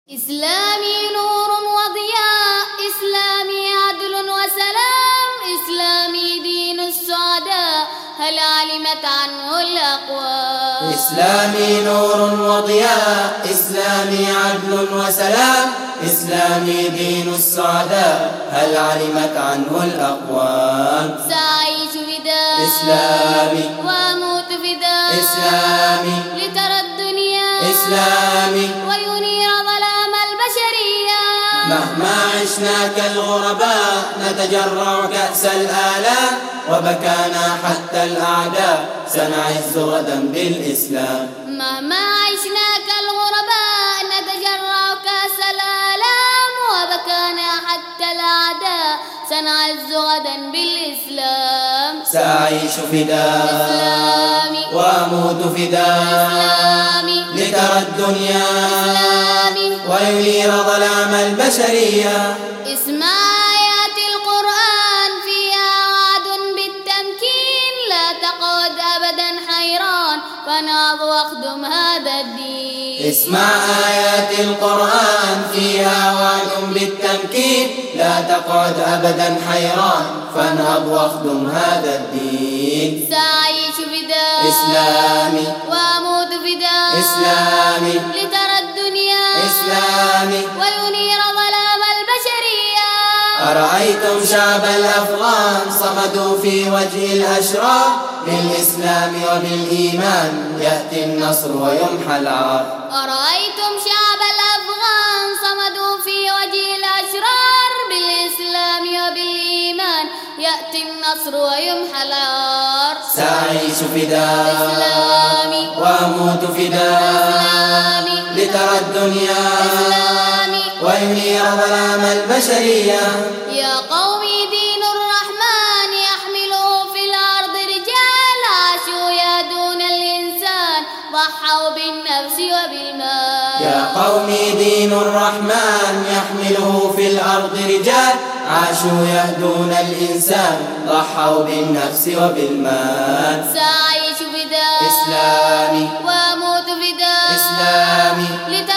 إسلامي نور وضياء، إسلامي عدل وسلام، إسلامي دين السعداء، هل علمت عنه الأقوام؟ إسلامي نور وضياء، إسلامي عدل وسلام، إسلامي دين السعداء، هل علمت عنه الأقوام؟ سأعيش فداء إسلامي وأموت فداء إسلامي لترى الدنيا إسلامي وينير ظلام البشرية. مهما عشنا كالغرباء نتجرع كأس الآلام، وبكانا حتى الأعداء سنعز غدا بالإسلام. مهما عشنا كالغرباء نتجرع كأس الآلام، وبكانا حتى الأعداء سنعز غدا بالإسلام. سأعيش فداء إسلامي وأموت فداء إسلامي لترى الدنيا إسلامي وينير ظلام البشرية. اسمع آيات القرآن فيها وعد بالتمكين، لا تقعد أبدا حيران فنهض واخدم هذا الدين. اسمع آيات القرآن فيها وعد بالتمكين، لا تقعد أبدا حيران فانهض واخدم هذا الدين. سأعيش فداء إسلامي وأموت فداء إسلامي لترى الدنيا إسلامي وينير ظلام البشرية. أرأيتم شعب الأفغان صمدوا في وجه الأشرار، بالإسلام وبالإيمان يأتي النصر ويمحى العار. أرأيتم شعب الأفغان صمدوا في وجه الأشرار، بالإسلام وبالإيمان يأتي النصر ويمحى العار. سأعيش فداء إسلامي وأموت فداء إسلامي لترى الدنيا إسلامي وينير ظلام البشرية. يا قومي دين الرحمن يحمله في الأرض رجال، عاشوا يهدون الإنسان ضحوا بالنفس وبالمال. يا قومي دين الرحمن يحمله في الأرض رجال، عاشوا يهدون الإنسان ضحوا بالنفس وبالمال. سأعيش فداء إسلامي وأموت فداء إسلامي